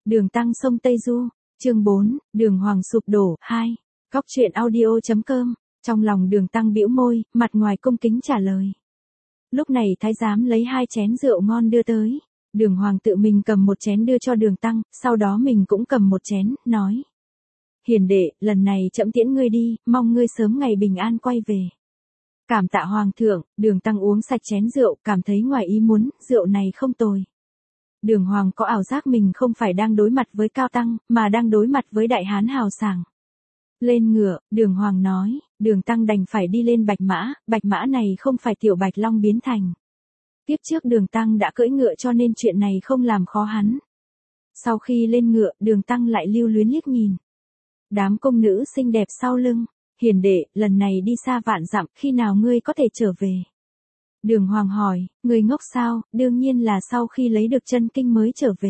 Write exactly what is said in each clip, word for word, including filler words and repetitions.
Đường Tăng sông Tây Du, chương bốn, Đường Hoàng sụp đổ, hai. Góc truyện audio chấm com, trong lòng Đường Tăng bĩu môi, mặt ngoài cung kính trả lời. Lúc này thái giám lấy hai chén rượu ngon đưa tới. Đường Hoàng tự mình cầm một chén đưa cho Đường Tăng, sau đó mình cũng cầm một chén, nói. Hiền đệ, lần này trẫm tiễn ngươi đi, mong ngươi sớm ngày bình an quay về. Cảm tạ Hoàng thượng. Đường Tăng uống sạch chén rượu, cảm thấy ngoài ý muốn, rượu này không tồi. Đường Hoàng có ảo giác mình không phải đang đối mặt với Cao Tăng, mà đang đối mặt với đại hán hào sảng. Lên ngựa, Đường Hoàng nói, Đường Tăng đành phải đi lên bạch mã, bạch mã này không phải tiểu bạch long biến thành. Tiếp trước Đường Tăng đã cưỡi ngựa cho nên chuyện này không làm khó hắn. Sau khi lên ngựa, Đường Tăng lại lưu luyến liếc nhìn. Đám công nữ xinh đẹp sau lưng, hiền đệ, lần này đi xa vạn dặm, khi nào ngươi có thể trở về? Đường Hoàng hỏi, ngươi ngốc sao, đương nhiên là sau khi lấy được chân kinh mới trở về.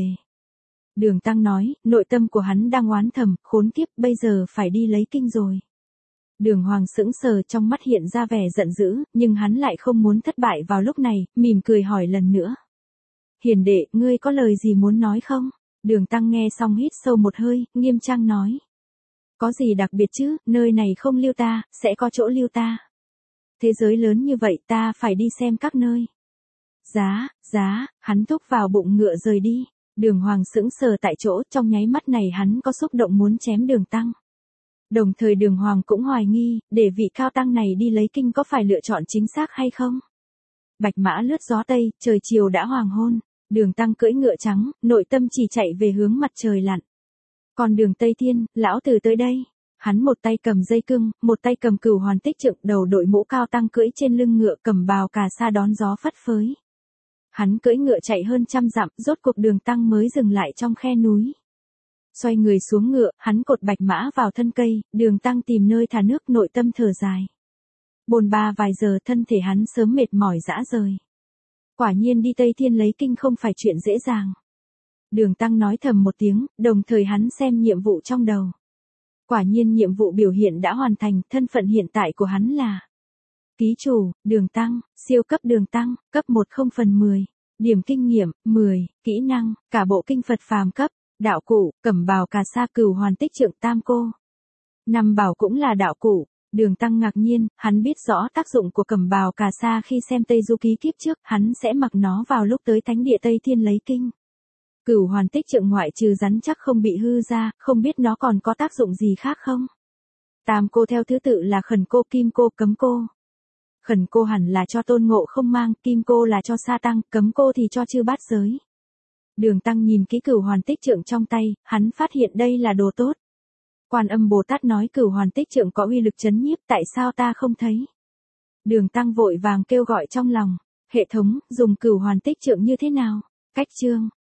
Đường Tăng nói, nội tâm của hắn đang oán thầm, khốn kiếp, bây giờ phải đi lấy kinh rồi. Đường Hoàng sững sờ, trong mắt hiện ra vẻ giận dữ, nhưng hắn lại không muốn thất bại vào lúc này, mỉm cười hỏi lần nữa. Hiền đệ, ngươi có lời gì muốn nói không? Đường Tăng nghe xong hít sâu một hơi, nghiêm trang nói. Có gì đặc biệt chứ, nơi này không lưu ta, sẽ có chỗ lưu ta. Thế giới lớn như vậy ta phải đi xem các nơi. Giá, giá, hắn thúc vào bụng ngựa rời đi. Đường Hoàng sững sờ tại chỗ, trong nháy mắt này hắn có xúc động muốn chém Đường Tăng. Đồng thời Đường Hoàng cũng hoài nghi, để vị Cao Tăng này đi lấy kinh có phải lựa chọn chính xác hay không? Bạch mã lướt gió tây, trời chiều đã hoàng hôn. Đường Tăng cưỡi ngựa trắng, nội tâm chỉ chạy về hướng mặt trời lặn. Còn Đường Tây Thiên, lão tử tới đây. Hắn một tay cầm dây cương, một tay cầm cửu hoàn tích trượng, đầu đội mũ Cao Tăng cưỡi trên lưng ngựa, cầm bào cà sa đón gió phất phới. Hắn cưỡi ngựa chạy hơn trăm dặm, rốt cuộc Đường Tăng mới dừng lại trong khe núi. Xoay người xuống ngựa, hắn cột bạch mã vào thân cây, Đường Tăng tìm nơi thả nước, nội tâm thở dài. Bồn ba vài giờ, thân thể hắn sớm mệt mỏi rã rời. Quả nhiên đi Tây Thiên lấy kinh không phải chuyện dễ dàng. Đường Tăng nói thầm một tiếng, đồng thời hắn xem nhiệm vụ trong đầu. Quả nhiên nhiệm vụ biểu hiện đã hoàn thành, thân phận hiện tại của hắn là ký chủ, Đường Tăng, siêu cấp Đường Tăng, cấp một không phần mười, điểm kinh nghiệm, mười, kỹ năng, cả bộ kinh Phật phàm cấp, đạo cụ, cẩm bào cà sa cửu hoàn tích trượng tam cô. Năm bảo cũng là đạo cụ. Đường Tăng ngạc nhiên, hắn biết rõ tác dụng của cẩm bào cà sa khi xem Tây Du ký kiếp trước, hắn sẽ mặc nó vào lúc tới thánh địa Tây Thiên lấy kinh. Cửu hoàn tích trượng ngoại trừ rắn chắc không bị hư ra, không biết nó còn có tác dụng gì khác không? Tam cô theo thứ tự là khẩn cô, kim cô, cấm cô. Khẩn cô hẳn là cho Tôn Ngộ Không mang, kim cô là cho Sa Tăng, cấm cô thì cho chư bát giới. Đường Tăng nhìn kỹ cửu hoàn tích trượng trong tay, hắn phát hiện đây là đồ tốt. Quan Âm Bồ Tát nói cửu hoàn tích trượng có uy lực chấn nhiếp, tại sao ta không thấy? Đường Tăng vội vàng kêu gọi trong lòng, hệ thống, dùng cửu hoàn tích trượng như thế nào? Cách chương.